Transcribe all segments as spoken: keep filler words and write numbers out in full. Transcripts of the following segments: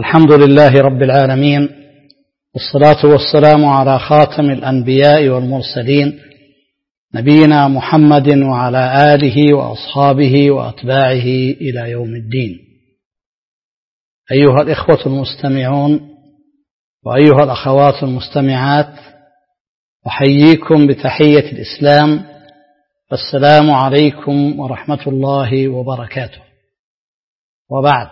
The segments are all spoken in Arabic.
الحمد لله رب العالمين، والصلاة والسلام على خاتم الأنبياء والمرسلين نبينا محمد وعلى آله وأصحابه وأتباعه إلى يوم الدين. أيها الإخوة المستمعون وأيها الأخوات المستمعات، أحييكم بتحية الإسلام، السلام عليكم ورحمة الله وبركاته. وبعد،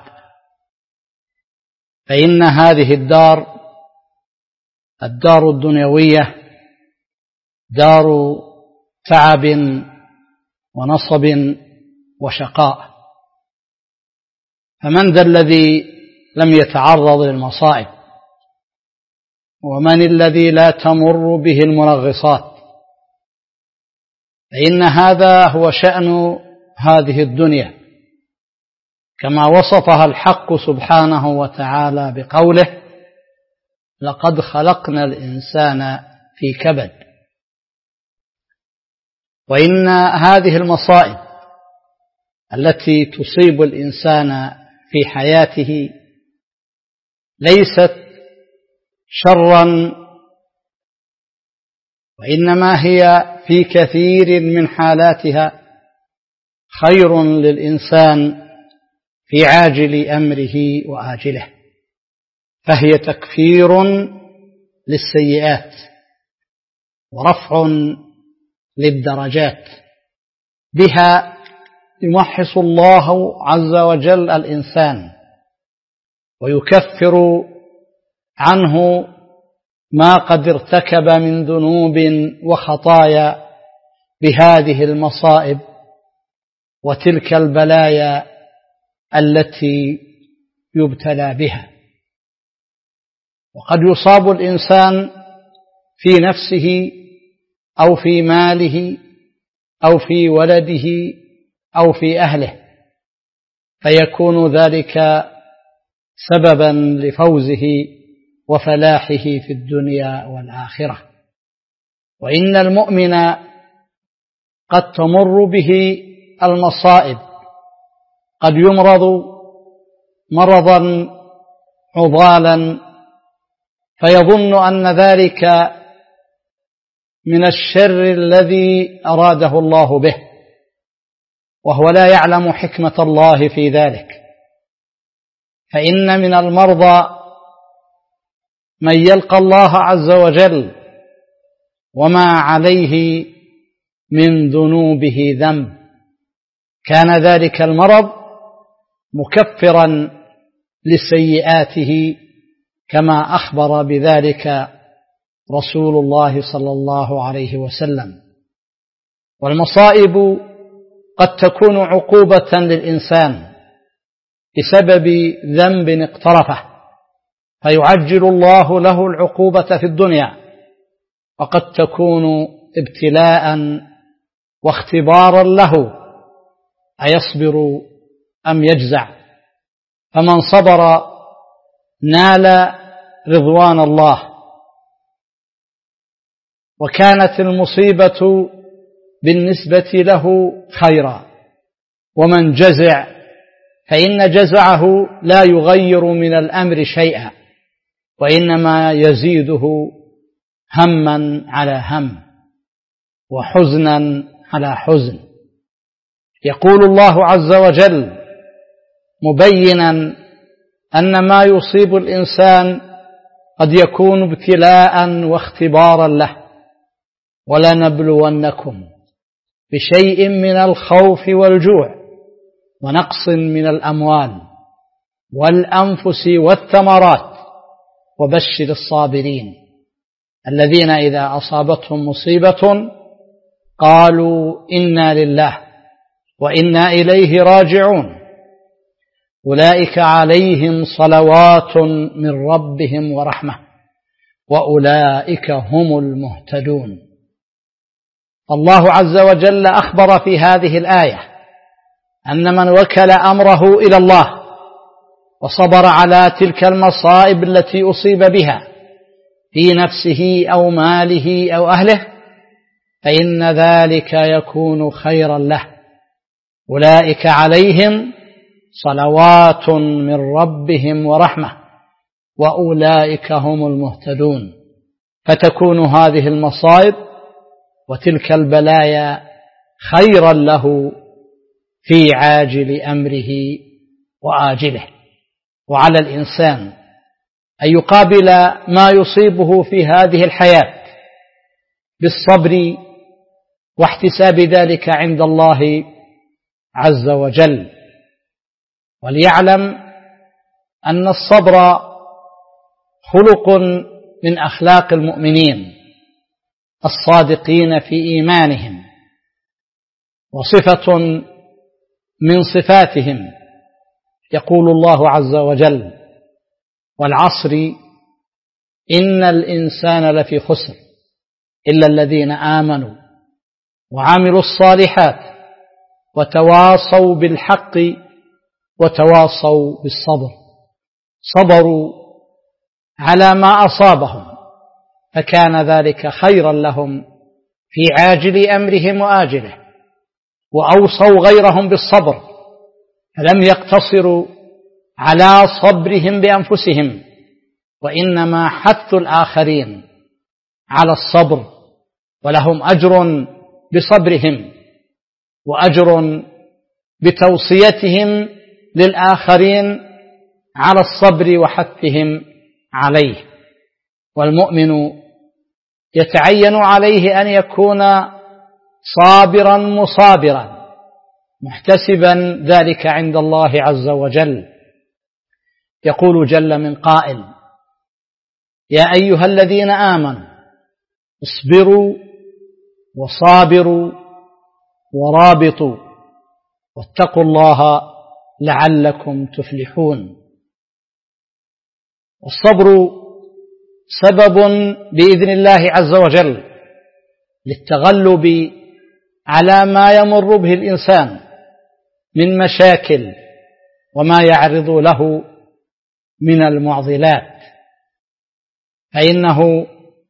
فإن هذه الدار الدار الدنيوية دار تعب ونصب وشقاء، فمن ذا الذي لم يتعرض للمصائب؟ ومن الذي لا تمر به المنغصات؟ فإن هذا هو شأن هذه الدنيا، كما وصفها الحق سبحانه وتعالى بقوله: لقد خلقنا الإنسان في كبد. وإن هذه المصائب التي تصيب الإنسان في حياته ليست شرا، وإنما هي في كثير من حالاتها خير للإنسان في عاجل أمره وآجله، فهي تكفير للسيئات ورفع للدرجات. بها يمحص الله عز وجل الإنسان ويكفر عنه ما قد ارتكب من ذنوب وخطايا بهذه المصائب وتلك البلايا التي يبتلى بها. وقد يصاب الإنسان في نفسه أو في ماله أو في ولده أو في أهله، فيكون ذلك سببا لفوزه وفلاحه في الدنيا والآخرة. وإن المؤمن قد تمر به المصائب، قد يمرض مرضا عضالا فيظن أن ذلك من الشر الذي أراده الله به، وهو لا يعلم حكمة الله في ذلك. فإن من المرضى من يلقى الله عز وجل وما عليه من ذنوبه ذنب، كان ذلك المرض مكفرا لسيئاته، كما أخبر بذلك رسول الله صلى الله عليه وسلم. والمصائب قد تكون عقوبة للإنسان بسبب ذنب اقترفه، فيعجل الله له العقوبة في الدنيا، وقد تكون ابتلاء واختبارا له أيصبر أم يجزع. فمن صبر نال رضوان الله. وكانت المصيبة بالنسبة له خيرا. ومن جزع فإن جزعه لا يغير من الأمر شيئا، وإنما يزيده هما على هم وحزنا على حزن. يقول الله عز وجل مبينا أن ما يصيب الإنسان قد يكون ابتلاء واختبارا له: ولنبلونكم بشيء من الخوف والجوع ونقص من الأموال والأنفس والثمرات وبشر الصابرين الذين إذا أصابتهم مصيبة قالوا إنا لله وإنا إليه راجعون أولئك عليهم صلوات من ربهم ورحمة وأولئك هم المهتدون. الله عز وجل أخبر في هذه الآية أن من وكل أمره إلى الله وصبر على تلك المصائب التي أصيب بها في نفسه أو ماله أو أهله، فإن ذلك يكون خيرا له. أولئك عليهم صلوات من ربهم ورحمة وأولئك هم المهتدون. فتكون هذه المصائب وتلك البلايا خيرا له في عاجل أمره وآجله. وعلى الإنسان أن يقابل ما يصيبه في هذه الحياة بالصبر واحتساب ذلك عند الله عز وجل، وليعلم أن الصبر خلق من أخلاق المؤمنين الصادقين في إيمانهم، وصفة من صفاتهم. يقول الله عز وجل: والعصر إن الإنسان لفي خسر إلا الذين آمنوا وعملوا الصالحات وتواصوا بالحق وتواصوا بالصبر. صبروا على ما أصابهم فكان ذلك خيرا لهم في عاجل أمرهم وآجله، وأوصوا غيرهم بالصبر، فلم يقتصروا على صبرهم بأنفسهم، وإنما حثوا الآخرين على الصبر، ولهم أجر بصبرهم وأجر بتوصيتهم للآخرين على الصبر وحثهم عليه. والمؤمن يتعين عليه أن يكون صابرا مصابرا محتسبا ذلك عند الله عز وجل. يقول جل من قائل: يا أيها الذين آمنوا اصبروا وصابروا ورابطوا واتقوا الله لعلكم تفلحون. والصبر سبب بإذن الله عز وجل للتغلب على ما يمر به الإنسان من مشاكل وما يعرض له من المعضلات، فإنه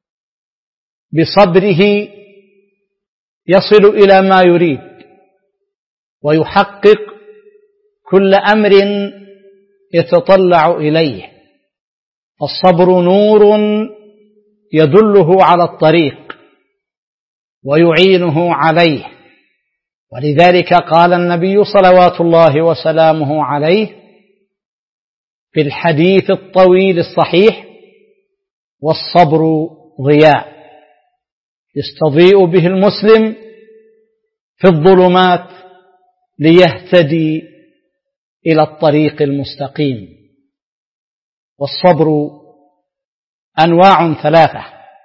بصبره يصل إلى ما يريد ويحقق كل أمر يتطلع إليه. الصبر نور يدله على الطريق ويعينه عليه، ولذلك قال النبي صلوات الله وسلامه عليه في الحديث الطويل الصحيح: والصبر ضياء يستضيء به المسلم في الظلمات ليهتدي إلى الطريق المستقيم. والصبر أنواع ثلاثة: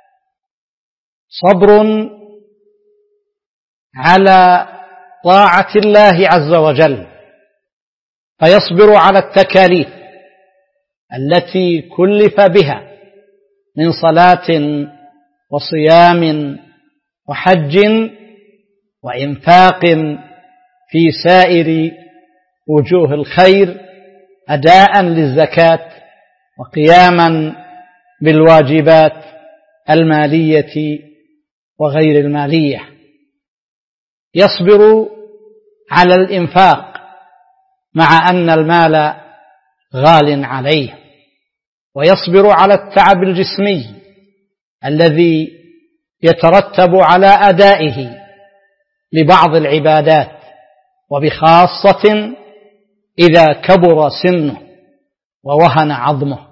صبر على طاعة الله عز وجل فيصبر على التكاليف التي كلف بها من صلاة وصيام وحج وإنفاق في سائر وجوه الخير، أداء للزكاة وقياما بالواجبات المالية وغير المالية. يصبر على الإنفاق مع أن المال غال عليه، ويصبر على التعب الجسمي الذي يترتب على أدائه لبعض العبادات، وبخاصة إذا كبر سنه ووهن عظمه.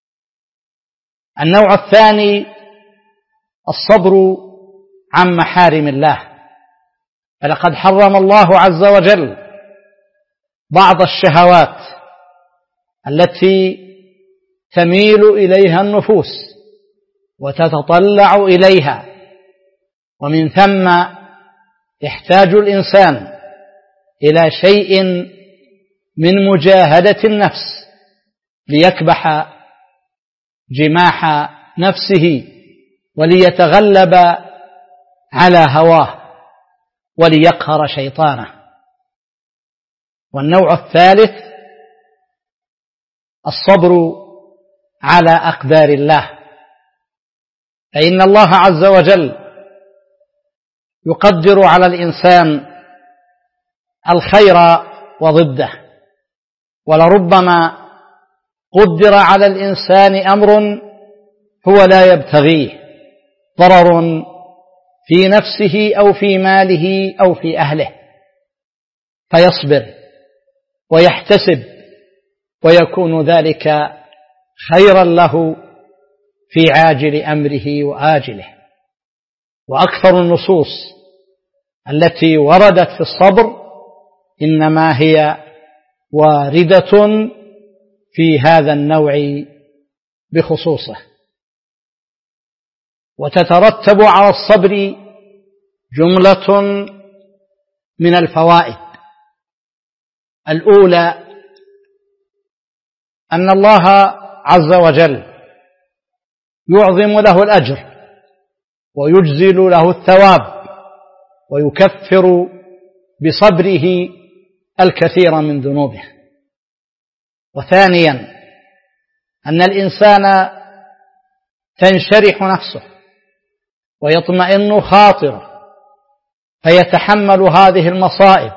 النوع الثاني: الصبر عن محارم الله، فلقد حرم الله عز وجل بعض الشهوات التي تميل إليها النفوس وتتطلع إليها، ومن ثم يحتاج الإنسان إلى شيء من مجاهدة النفس ليكبح جماح نفسه وليتغلب على هواه وليقهر شيطانه. والنوع الثالث: الصبر على أقدار الله، فإن الله عز وجل يقدر على الإنسان الخير وضده، ولربما قدر على الإنسان أمر هو لا يبتغيه، ضرر في نفسه أو في ماله أو في أهله، فيصبر ويحتسب ويكون ذلك خيرا له في عاجل أمره وآجله. وأكثر النصوص التي وردت في الصبر إنما هي واردة في هذا النوع بخصوصه. وتترتب على الصبر جملة من الفوائد. الأولى أن الله عز وجل يعظم له الأجر ويجزل له الثواب ويكفر بصبره الكثير من ذنوبه. وثانيا أن الإنسان تنشرح نفسه ويطمئن خاطره فيتحمل هذه المصائب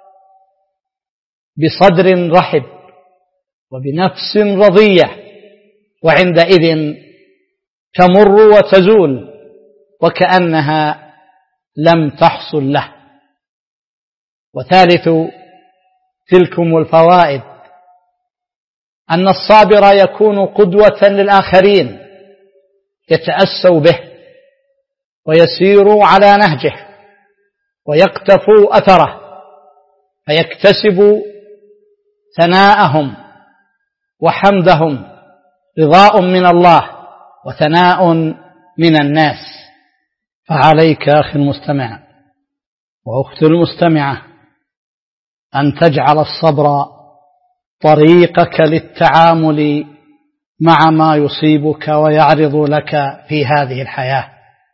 بصدر رحب وبنفس رضية، وعندئذ تمر وتزول وكأنها لم تحصل له. وثالث تلكم الفوائد أن الصابر يكون قدوة للآخرين، يتأسوا به ويسيروا على نهجه ويقتفوا أثره فيكتسب ثناءهم وحمدهم، رضاء من الله وثناء من الناس. فعليك أخي المستمع وأختي المستمعة أن تجعل الصبر طريقك للتعامل مع ما يصيبك ويعرض لك في هذه الحياة،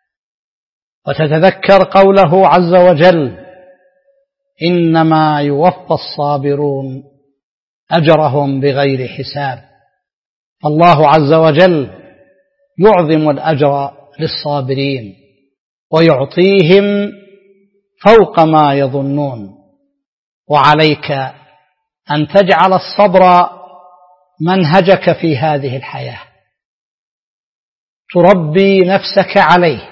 وتتذكر قوله عز وجل: إنما يوفى الصابرون أجرهم بغير حساب. الله عز وجل يعظم الأجر للصابرين ويعطيهم فوق ما يظنون. وعليك أن تجعل الصبر منهجك في هذه الحياة، تربي نفسك عليه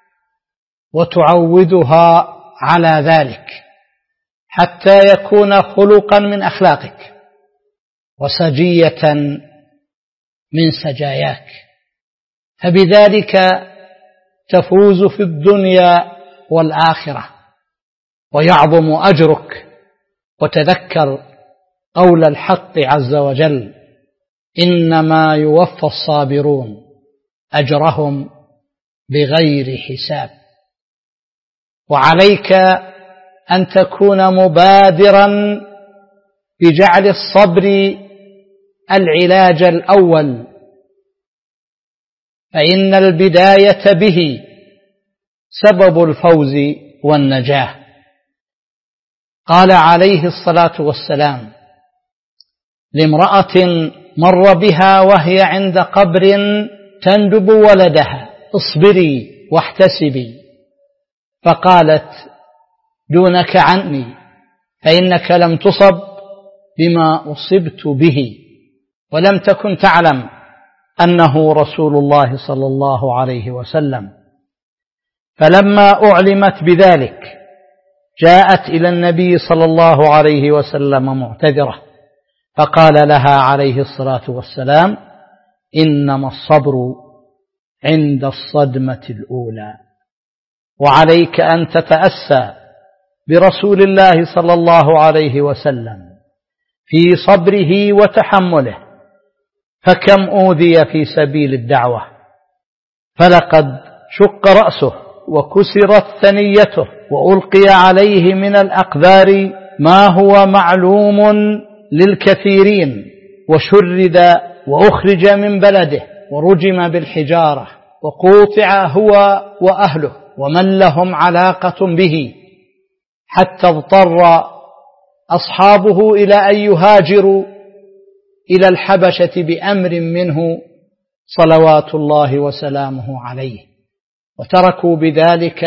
وتعودها على ذلك حتى يكون خلقا من أخلاقك وسجية من سجاياك، فبذلك تفوز في الدنيا والآخرة ويعظم أجرك. وتذكر قول الحق عز وجل: إنما يوفى الصابرون أجرهم بغير حساب. وعليك أن تكون مبادرا بجعل الصبر العلاج الأول، فإن البداية به سبب الفوز والنجاة. قال عليه الصلاة والسلام لامرأة مر بها وهي عند قبر تندب ولدها: اصبري واحتسبي. فقالت: دونك عني، فإنك لم تصب بما أصبت به، ولم تكن تعلم أنه رسول الله صلى الله عليه وسلم. فلما أعلمت بذلك جاءت إلى النبي صلى الله عليه وسلم معتذرة، فقال لها عليه الصلاة والسلام: إنما الصبر عند الصدمة الأولى. وعليك أن تتأسى برسول الله صلى الله عليه وسلم في صبره وتحمله، فكم أوذي في سبيل الدعوة، فلقد شق رأسه وكسرت ثنيته وألقي عليه من الأقدار ما هو معلوم للكثيرين، وشرد وأخرج من بلده ورجم بالحجارة وقوطع هو وأهله ومن لهم علاقة به، حتى اضطر أصحابه إلى أن يهاجروا إلى الحبشة بأمر منه صلوات الله وسلامه عليه، وتركوا بذلك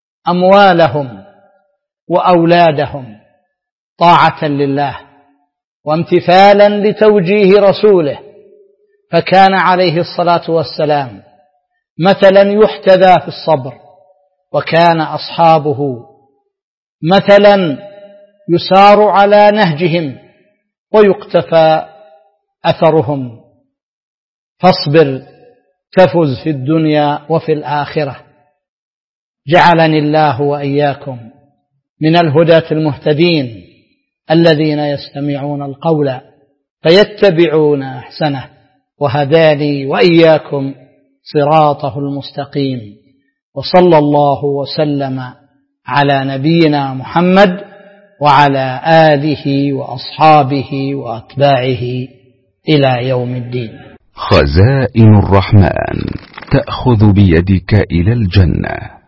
أموالهم وأولادهم طاعة لله وامتثالا لتوجيه رسوله، فكان عليه الصلاة والسلام مثلا يحتذى في الصبر، وكان أصحابه مثلا يسار على نهجهم ويقتفى أثرهم. فاصبر تفز في الدنيا وفي الآخرة. جعلني الله وإياكم من الهداة المهتدين الذين يستمعون القول فيتبعون أحسنه، وهداني وإياكم صراطه المستقيم. وصلى الله وسلم على نبينا محمد وعلى آله وأصحابه وأتباعه إلى يوم الدين. خزائن الرحمن تأخذ بيدك إلى الجنة.